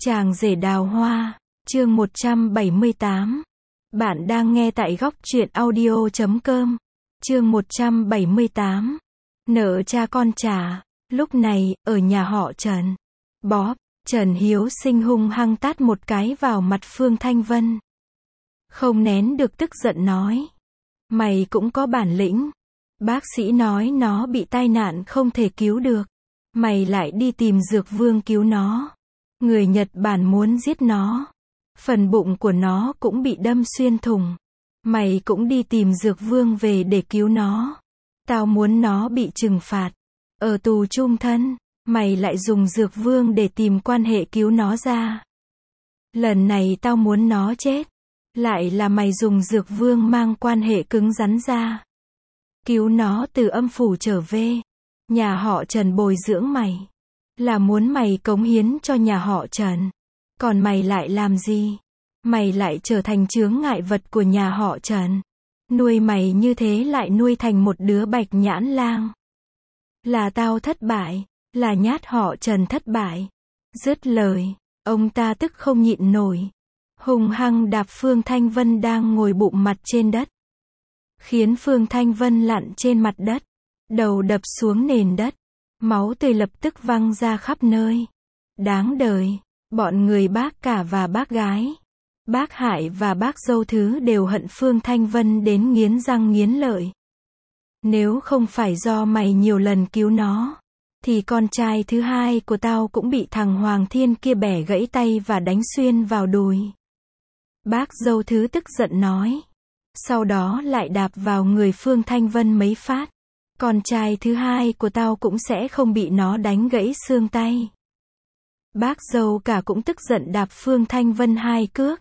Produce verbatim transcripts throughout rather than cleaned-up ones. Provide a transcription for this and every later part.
Chàng rể đào hoa, chương một trăm bảy mươi tám. Bạn đang nghe tại góc truyện audio chấm com. Chương một trăm bảy mươi tám. Nợ cha con trả. Lúc này, ở nhà họ Trần. Bóp, Trần Hiếu Sinh hung hăng tát một cái vào mặt Phương Thanh Vân. Không nén được tức giận nói. Mày cũng có bản lĩnh. Bác sĩ nói nó bị tai nạn không thể cứu được. Mày lại đi tìm Dược Vương cứu nó. Người Nhật Bản muốn giết nó. Phần bụng của nó cũng bị đâm xuyên thủng. Mày cũng đi tìm Dược Vương về để cứu nó. Tao muốn nó bị trừng phạt. Ở tù chung thân. Mày lại dùng Dược Vương để tìm quan hệ cứu nó ra. Lần này tao muốn nó chết. Lại là mày dùng Dược Vương mang quan hệ cứng rắn ra. Cứu nó từ âm phủ trở về. Nhà họ Trần bồi dưỡng mày. Là muốn mày cống hiến cho nhà họ Trần. Còn mày lại làm gì? Mày lại trở thành chướng ngại vật của nhà họ Trần. Nuôi mày như thế lại nuôi thành một đứa bạch nhãn lang. Là tao thất bại. Là nhát họ Trần thất bại. Dứt lời, ông ta tức không nhịn nổi. Hung hăng đạp Phương Thanh Vân đang ngồi bụng mặt trên đất. Khiến Phương Thanh Vân lặn trên mặt đất. Đầu đập xuống nền đất. Máu tươi lập tức văng ra khắp nơi. Đáng đời, bọn người bác cả và bác gái. Bác Hải và bác dâu thứ đều hận Phương Thanh Vân đến nghiến răng nghiến lợi. Nếu không phải do mày nhiều lần cứu nó, thì con trai thứ hai của tao cũng bị thằng Hoàng Thiên kia bẻ gãy tay và đánh xuyên vào đùi. Bác dâu thứ tức giận nói. Sau đó lại đạp vào người Phương Thanh Vân mấy phát. Con trai thứ hai của tao cũng sẽ không bị nó đánh gãy xương tay. Bác dâu cả cũng tức giận đạp Phương Thanh Vân hai cước.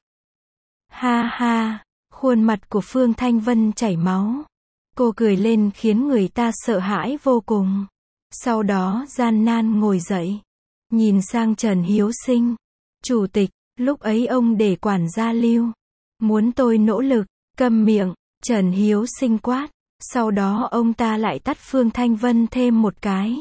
Ha ha, khuôn mặt của Phương Thanh Vân chảy máu. Cô cười lên khiến người ta sợ hãi vô cùng. Sau đó gian nan ngồi dậy. Nhìn sang Trần Hiếu Sinh. Chủ tịch, lúc ấy ông để quản gia lưu. Muốn tôi nỗ lực, câm miệng, Trần Hiếu Sinh quát. Sau đó ông ta lại tát Phương Thanh Vân thêm một cái.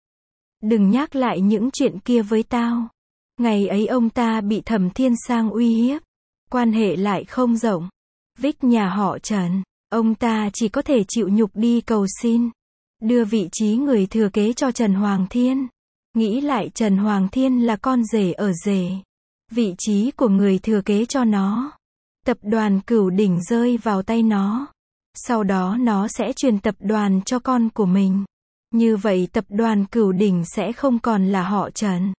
Đừng nhắc lại những chuyện kia với tao. Ngày ấy ông ta bị Thẩm Thiên Sang uy hiếp. Quan hệ lại không rộng. Vích nhà họ Trần. Ông ta chỉ có thể chịu nhục đi cầu xin. Đưa vị trí người thừa kế cho Trần Hoàng Thiên. Nghĩ lại Trần Hoàng Thiên là con rể ở rể. Vị trí của người thừa kế cho nó. Tập đoàn Cửu Đỉnh rơi vào tay nó. Sau đó nó sẽ truyền tập đoàn cho con của mình. Như vậy tập đoàn Cửu Đỉnh sẽ không còn là họ Trần.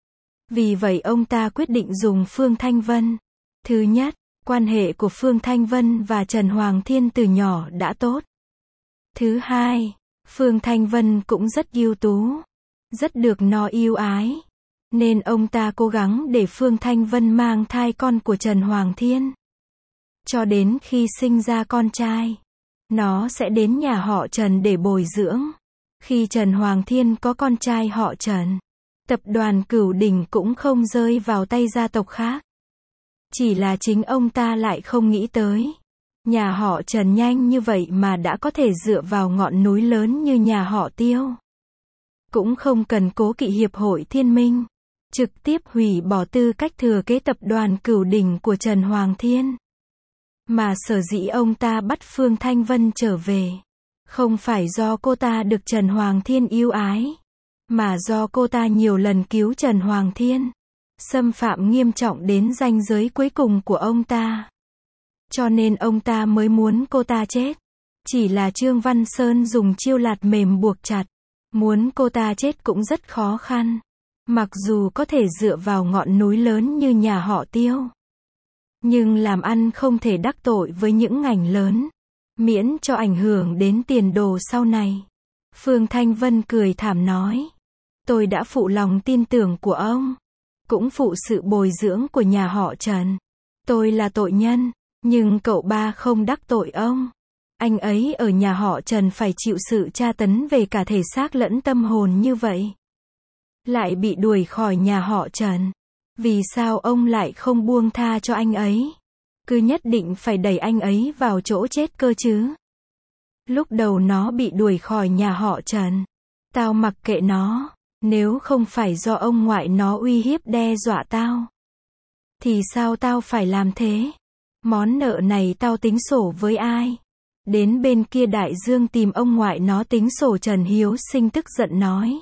Vì vậy ông ta quyết định dùng Phương Thanh Vân. Thứ nhất, quan hệ của Phương Thanh Vân và Trần Hoàng Thiên từ nhỏ đã tốt. Thứ hai, Phương Thanh Vân cũng rất ưu tú. Rất được nó yêu ái. Nên ông ta cố gắng để Phương Thanh Vân mang thai con của Trần Hoàng Thiên. Cho đến khi sinh ra con trai. Nó sẽ đến nhà họ Trần để bồi dưỡng. Khi Trần Hoàng Thiên có con trai họ Trần, tập đoàn Cửu Đỉnh cũng không rơi vào tay gia tộc khác. Chỉ là chính ông ta lại không nghĩ tới. Nhà họ Trần nhanh như vậy mà đã có thể dựa vào ngọn núi lớn như nhà họ Tiêu. Cũng không cần cố kỵ Hiệp hội Thiên Minh. Trực tiếp hủy bỏ tư cách thừa kế tập đoàn Cửu Đỉnh của Trần Hoàng Thiên. Mà sở dĩ ông ta bắt Phương Thanh Vân trở về. Không phải do cô ta được Trần Hoàng Thiên yêu ái. Mà do cô ta nhiều lần cứu Trần Hoàng Thiên. Xâm phạm nghiêm trọng đến ranh giới cuối cùng của ông ta. Cho nên ông ta mới muốn cô ta chết. Chỉ là Trương Văn Sơn dùng chiêu lạt mềm buộc chặt. Muốn cô ta chết cũng rất khó khăn. Mặc dù có thể dựa vào ngọn núi lớn như nhà họ Tiêu. Nhưng làm ăn không thể đắc tội với những ngành lớn. Miễn cho ảnh hưởng đến tiền đồ sau này. Phương Thanh Vân cười thảm nói. Tôi đã phụ lòng tin tưởng của ông. Cũng phụ sự bồi dưỡng của nhà họ Trần. Tôi là tội nhân. Nhưng cậu ba không đắc tội ông. Anh ấy ở nhà họ Trần phải chịu sự tra tấn về cả thể xác lẫn tâm hồn như vậy. Lại bị đuổi khỏi nhà họ Trần. Vì sao ông lại không buông tha cho anh ấy? Cứ nhất định phải đẩy anh ấy vào chỗ chết cơ chứ? Lúc đầu nó bị đuổi khỏi nhà họ Trần. Tao mặc kệ nó. Nếu không phải do ông ngoại nó uy hiếp đe dọa tao, Thì sao tao phải làm thế? Món nợ này tao tính sổ với ai? Đến bên kia đại dương tìm ông ngoại nó tính sổ. Trần Hiếu Sinh tức giận nói.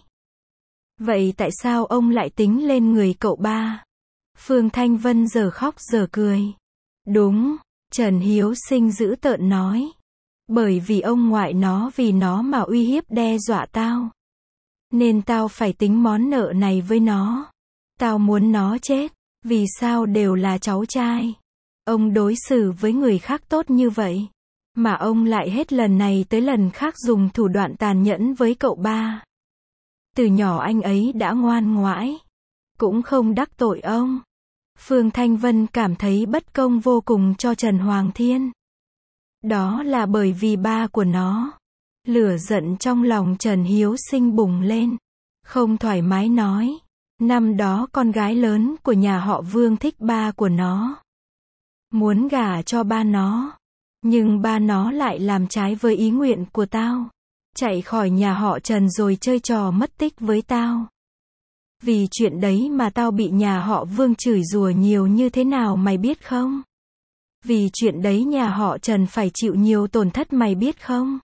Vậy tại sao ông lại tính lên người cậu ba? Phương Thanh Vân giờ khóc giờ cười. Đúng, Trần Hiếu Sinh dữ tợn nói. Bởi vì ông ngoại nó vì nó mà uy hiếp đe dọa tao. Nên tao phải tính món nợ này với nó. Tao muốn nó chết. Vì sao đều là cháu trai? Ông đối xử với người khác tốt như vậy. Mà ông lại hết lần này tới lần khác dùng thủ đoạn tàn nhẫn với cậu ba. Từ nhỏ anh ấy đã ngoan ngoãy. Cũng không đắc tội ông. Phương Thanh Vân cảm thấy bất công vô cùng cho Trần Hoàng Thiên. Đó là bởi vì ba của nó. Lửa giận trong lòng Trần Hiếu Sinh bùng lên. Không thoải mái nói. Năm đó con gái lớn của nhà họ Vương thích ba của nó. Muốn gả cho ba nó. Nhưng ba nó lại làm trái với ý nguyện của tao. Chạy khỏi nhà họ Trần rồi chơi trò mất tích với tao. Vì chuyện đấy mà tao bị nhà họ Vương chửi rủa nhiều như thế nào mày biết không? Vì chuyện đấy nhà họ Trần phải chịu nhiều tổn thất mày biết không?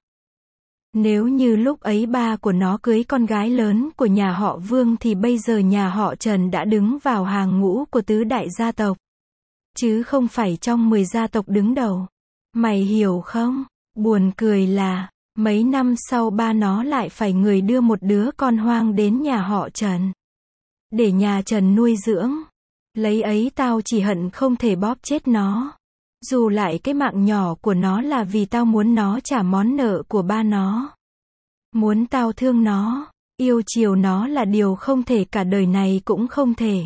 Nếu như lúc ấy ba của nó cưới con gái lớn của nhà họ Vương thì bây giờ nhà họ Trần đã đứng vào hàng ngũ của tứ đại gia tộc. Chứ không phải trong mười gia tộc đứng đầu. Mày hiểu không? Buồn cười là, mấy năm sau ba nó lại phải người đưa một đứa con hoang đến nhà họ Trần. Để nhà Trần nuôi dưỡng. Lấy ấy tao chỉ hận không thể bóp chết nó. Dù lại cái mạng nhỏ của nó là vì tao muốn nó trả món nợ của ba nó. Muốn tao thương nó, yêu chiều nó là điều không thể cả đời này cũng không thể.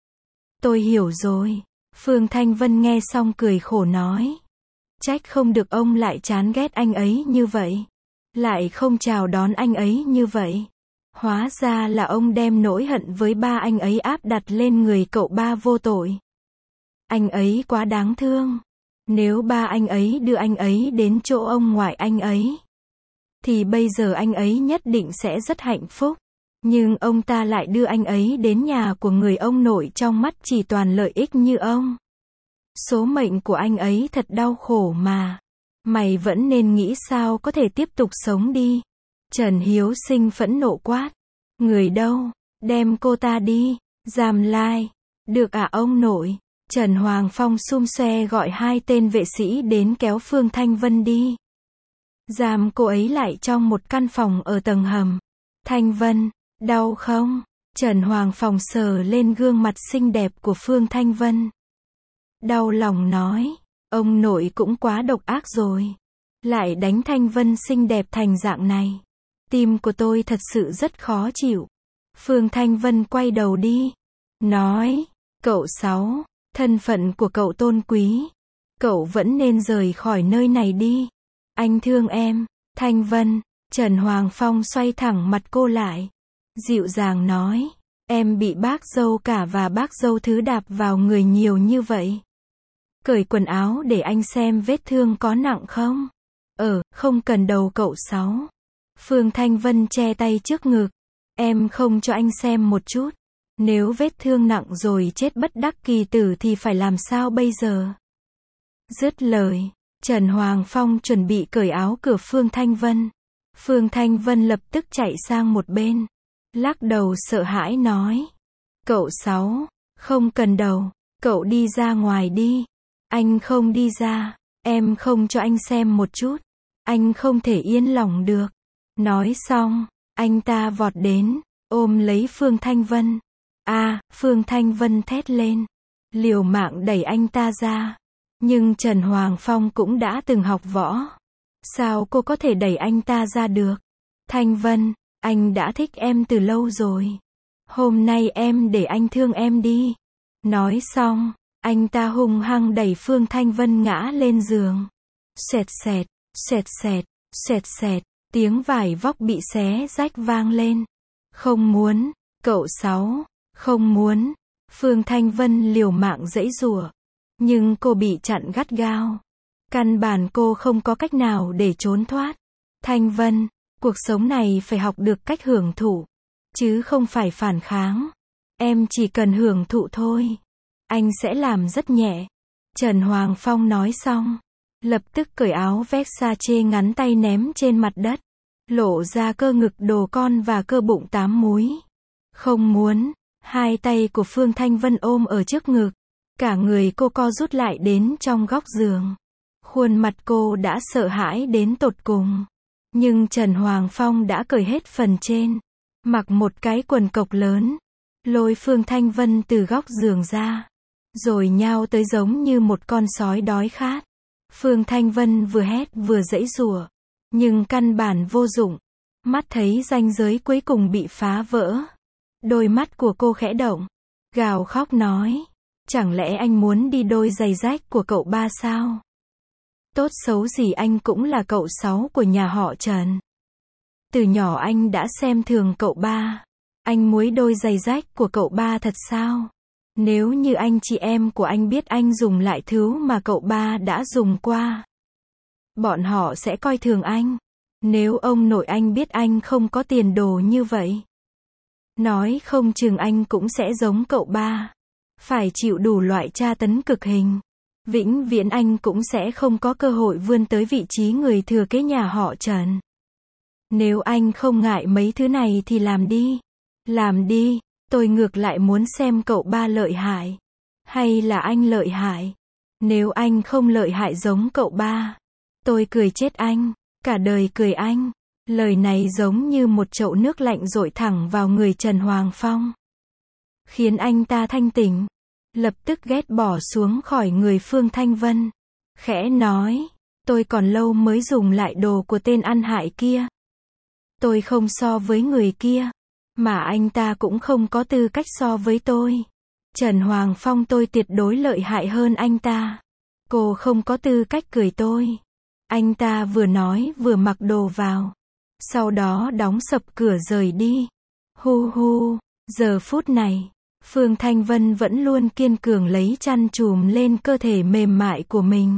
Tôi hiểu rồi. Phương Thanh Vân nghe xong cười khổ nói. Trách không được ông lại chán ghét anh ấy như vậy. Lại không chào đón anh ấy như vậy. Hóa ra là ông đem nỗi hận với ba anh ấy áp đặt lên người cậu ba vô tội. Anh ấy quá đáng thương. Nếu ba anh ấy đưa anh ấy đến chỗ ông ngoại anh ấy, thì bây giờ anh ấy nhất định sẽ rất hạnh phúc. Nhưng ông ta lại đưa anh ấy đến nhà của người ông nội trong mắt chỉ toàn lợi ích như ông. Số mệnh của anh ấy thật đau khổ mà. Mày vẫn nên nghĩ sao có thể tiếp tục sống đi. Trần Hiếu Sinh phẫn nộ quát. Người đâu? Đem cô ta đi. Giam lai. Được à ông nội. Trần Hoàng Phong xum xoe gọi hai tên vệ sĩ đến kéo Phương Thanh Vân đi. Giam cô ấy lại trong một căn phòng ở tầng hầm. Thanh Vân, đau không? Trần Hoàng Phong sờ lên gương mặt xinh đẹp của Phương Thanh Vân. Đau lòng nói, ông nội cũng quá độc ác rồi. Lại đánh Thanh Vân xinh đẹp thành dạng này. Tim của tôi thật sự rất khó chịu. Phương Thanh Vân quay đầu đi. Nói, cậu Sáu, thân phận của cậu tôn quý. Cậu vẫn nên rời khỏi nơi này đi. Anh thương em. Thanh Vân. Trần Hoàng Phong xoay thẳng mặt cô lại. Dịu dàng nói. Em bị bác dâu cả và bác dâu thứ đạp vào người nhiều như vậy. Cởi quần áo để anh xem vết thương có nặng không? Ờ, không cần đầu cậu Sáu. Phương Thanh Vân che tay trước ngực. Em không cho anh xem một chút. Nếu vết thương nặng rồi chết bất đắc kỳ tử thì phải làm sao bây giờ? Dứt lời, Trần Hoàng Phong chuẩn bị cởi áo cửa Phương Thanh Vân. Phương Thanh Vân lập tức chạy sang một bên. Lắc đầu sợ hãi nói. Cậu Sáu, không cần đầu, cậu đi ra ngoài đi. Anh không đi ra, em không cho anh xem một chút. Anh không thể yên lòng được. Nói xong, anh ta vọt đến, ôm lấy Phương Thanh Vân. A, à, Phương Thanh Vân thét lên. Liều mạng đẩy anh ta ra. Nhưng Trần Hoàng Phong cũng đã từng học võ. Sao cô có thể đẩy anh ta ra được? Thanh Vân, anh đã thích em từ lâu rồi. Hôm nay em để anh thương em đi. Nói xong, anh ta hung hăng đẩy Phương Thanh Vân ngã lên giường. Xẹt xẹt, xẹt xẹt, xẹt xẹt, tiếng vải vóc bị xé rách vang lên. Không muốn, cậu Sáu, không muốn. Phương Thanh Vân liều mạng giãy giụa. Nhưng cô bị chặn gắt gao. Căn bản cô không có cách nào để trốn thoát. Thanh Vân, cuộc sống này phải học được cách hưởng thụ. Chứ không phải phản kháng. Em chỉ cần hưởng thụ thôi. Anh sẽ làm rất nhẹ. Trần Hoàng Phong nói xong, lập tức cởi áo Versace ngắn tay ném trên mặt đất, lộ ra cơ ngực đồ con và cơ bụng tám múi. Không muốn, hai tay của Phương Thanh Vân ôm ở trước ngực, cả người cô co rút lại đến trong góc giường. Khuôn mặt cô đã sợ hãi đến tột cùng. Nhưng Trần Hoàng Phong đã cởi hết phần trên, mặc một cái quần cộc lớn, lôi Phương Thanh Vân từ góc giường ra, rồi nhao tới giống như một con sói đói khát. Phương Thanh Vân vừa hét vừa giãy giụa, nhưng căn bản vô dụng. Mắt thấy ranh giới cuối cùng bị phá vỡ, đôi mắt của cô khẽ động, gào khóc nói, chẳng lẽ anh muốn đi đôi giày rách của cậu ba sao? Tốt xấu gì anh cũng là cậu sáu của nhà họ Trần. Từ nhỏ anh đã xem thường cậu ba. Anh muối đôi giày rách của cậu ba thật sao? Nếu như anh chị em của anh biết anh dùng lại thứ mà cậu ba đã dùng qua, bọn họ sẽ coi thường anh. Nếu ông nội anh biết anh không có tiền đồ như vậy, nói không chừng anh cũng sẽ giống cậu ba, phải chịu đủ loại tra tấn cực hình. Vĩnh viễn anh cũng sẽ không có cơ hội vươn tới vị trí người thừa kế nhà họ Trần. Nếu anh không ngại mấy thứ này thì làm đi. Làm đi, tôi ngược lại muốn xem cậu ba lợi hại. Hay là anh lợi hại. Nếu anh không lợi hại giống cậu ba, tôi cười chết anh, cả đời cười anh. Lời này giống như một chậu nước lạnh dội thẳng vào người Trần Hoàng Phong, khiến anh ta thanh tỉnh, lập tức ghét bỏ xuống khỏi người Phương Thanh Vân. Khẽ nói, tôi còn lâu mới dùng lại đồ của tên ăn hại kia. Tôi không so với người kia, mà anh ta cũng không có tư cách so với tôi. Trần Hoàng Phong tôi tuyệt đối lợi hại hơn anh ta. Cô không có tư cách cười tôi. Anh ta vừa nói vừa mặc đồ vào, sau đó đóng sập cửa rời đi. Hu hu, giờ phút này, Phương Thanh Vân vẫn luôn kiên cường lấy chăn trùm lên cơ thể mềm mại của mình,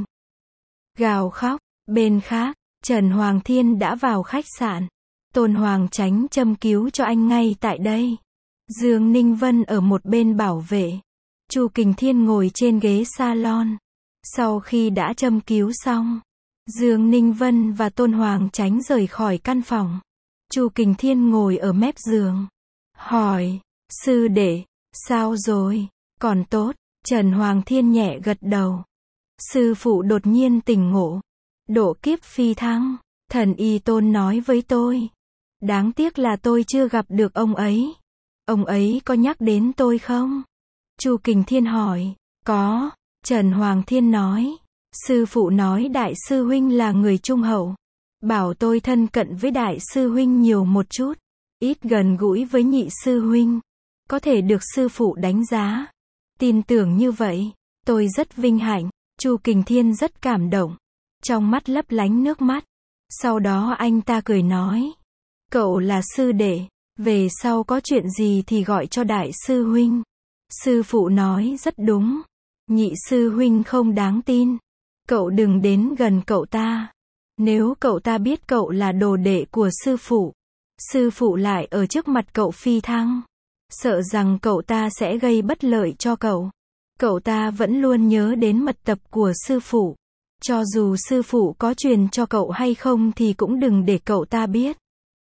gào khóc. Bên khác, Trần Hoàng Thiên đã vào khách sạn. Tôn Hoàng Chánh châm cứu cho anh ngay tại đây. Dương Ninh Vân ở một bên bảo vệ. Chu Kình Thiên ngồi trên ghế salon. Sau khi đã châm cứu xong, Dương Ninh Vân và Tôn Hoàng Chánh rời khỏi căn phòng. Chu Kình Thiên ngồi ở mép giường, hỏi, sư đệ, sao rồi? Còn tốt. Trần Hoàng Thiên nhẹ gật đầu. Sư phụ đột nhiên tỉnh ngộ, độ kiếp phi thăng. Thần y Tôn nói với tôi. Đáng tiếc là tôi chưa gặp được ông ấy. Ông ấy có nhắc đến tôi không? Chu Kình Thiên hỏi. Có. Trần Hoàng Thiên nói. Sư phụ nói đại sư huynh là người trung hậu. Bảo tôi thân cận với đại sư huynh nhiều một chút. Ít gần gũi với nhị sư huynh. Có thể được sư phụ đánh giá. Tin tưởng như vậy, tôi rất vinh hạnh. Chu Kình Thiên rất cảm động, trong mắt lấp lánh nước mắt. Sau đó anh ta cười nói, cậu là sư đệ, về sau có chuyện gì thì gọi cho đại sư huynh. Sư phụ nói rất đúng. Nhị sư huynh không đáng tin. Cậu đừng đến gần cậu ta. Nếu cậu ta biết cậu là đồ đệ của sư phụ, sư phụ lại ở trước mặt cậu phi thăng, sợ rằng cậu ta sẽ gây bất lợi cho cậu. Cậu ta vẫn luôn nhớ đến mật tập của sư phụ. Cho dù sư phụ có truyền cho cậu hay không thì cũng đừng để cậu ta biết.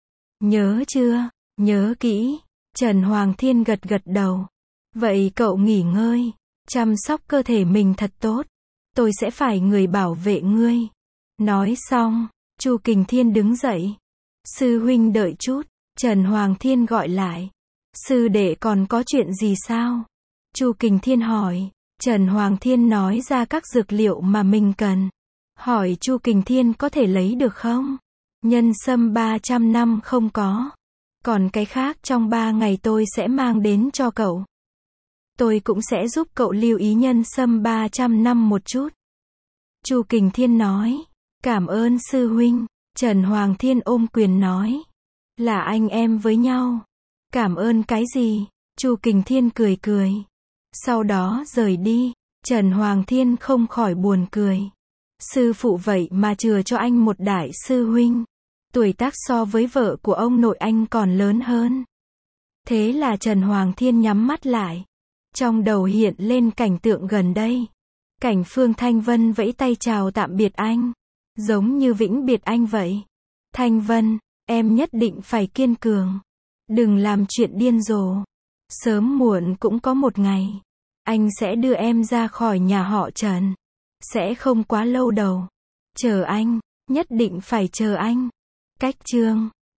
Nhớ chưa? Nhớ kỹ. Trần Hoàng Thiên gật gật đầu. Vậy cậu nghỉ ngơi, chăm sóc cơ thể mình thật tốt. Tôi sẽ phải người bảo vệ ngươi. Nói xong, Chu Kình Thiên đứng dậy. Sư huynh đợi chút. Trần Hoàng Thiên gọi lại. Sư đệ còn có chuyện gì sao? Chu Kình Thiên hỏi. Trần Hoàng Thiên nói ra các dược liệu mà mình cần. Hỏi Chu Kình Thiên có thể lấy được không? Nhân sâm ba trăm năm không có. Còn cái khác trong ba ngày tôi sẽ mang đến cho cậu. Tôi cũng sẽ giúp cậu lưu ý nhân sâm ba trăm năm một chút. Chu Kình Thiên nói. Cảm ơn sư huynh. Trần Hoàng Thiên ôm quyền nói. Là anh em với nhau. Cảm ơn cái gì? Chu Kình Thiên cười cười. Sau đó rời đi. Trần Hoàng Thiên không khỏi buồn cười. Sư phụ vậy mà chừa cho anh một đại sư huynh. Tuổi tác so với vợ của ông nội anh còn lớn hơn. Thế là Trần Hoàng Thiên nhắm mắt lại. Trong đầu hiện lên cảnh tượng gần đây. Cảnh Phương Thanh Vân vẫy tay chào tạm biệt anh. Giống như vĩnh biệt anh vậy. Thanh Vân, em nhất định phải kiên cường. Đừng làm chuyện điên rồ. Sớm muộn cũng có một ngày. Anh sẽ đưa em ra khỏi nhà họ Trần. Sẽ không quá lâu đâu. Chờ anh, nhất định phải chờ anh. Cách chương